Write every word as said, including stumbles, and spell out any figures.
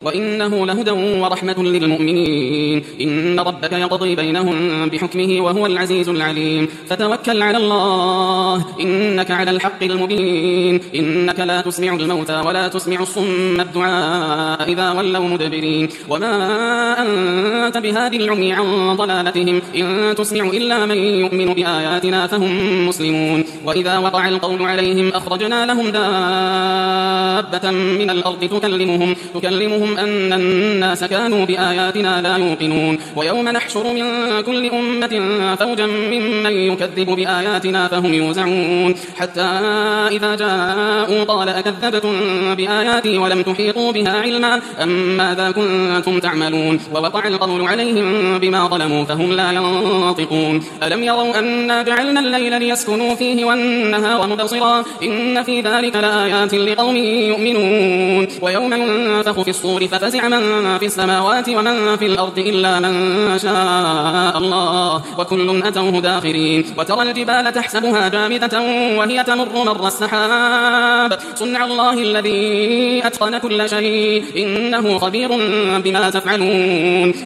وإنه لهدى ورحمة للمؤمنين. إن ربك يقضي بينهم بحكمه وهو العزيز العليم. فتوكل على الله إنك على الحق المبين. إنك لا تسمع الموتى ولا تسمع الصم الدعاء إذا ولوا مدبرين. وما أنت بهادي العمي عن ضلالتهم إن تسمع إلا من يؤمن بآياتنا فهم مسلمون. وإذا وقع القول عليهم أخرجنا لهم دابة من الأرض تكلمهم, تكلمهم أن الناس كانوا بآياتنا لا يوقنون. ويوم نحشر من كل أمة فوجا ممن يكذب بآياتنا فهم يوزعون. حتى إذا جاءوا قال أكذبتم بآياتي ولم تحيطوا بها علما أم ماذا كنتم تعملون. ووقع القول عليهم بما ظلموا فهم لا ينطقون. ألم يروا أنا جعلنا الليل ليسكنوا فيه والنهار مبصرا إن في ذلك لآيات لقوم يؤمنون. ويوم ينفخ في الصور ففزع من في السماوات ومن في الأرض إلا من شاء الله وكل أتوه داخرين. وترى الجبال تحسبها جامدة وهي تمر مر السحاب صنع الله الذي أتقن كل شيء إنه خبير بما تفعلون.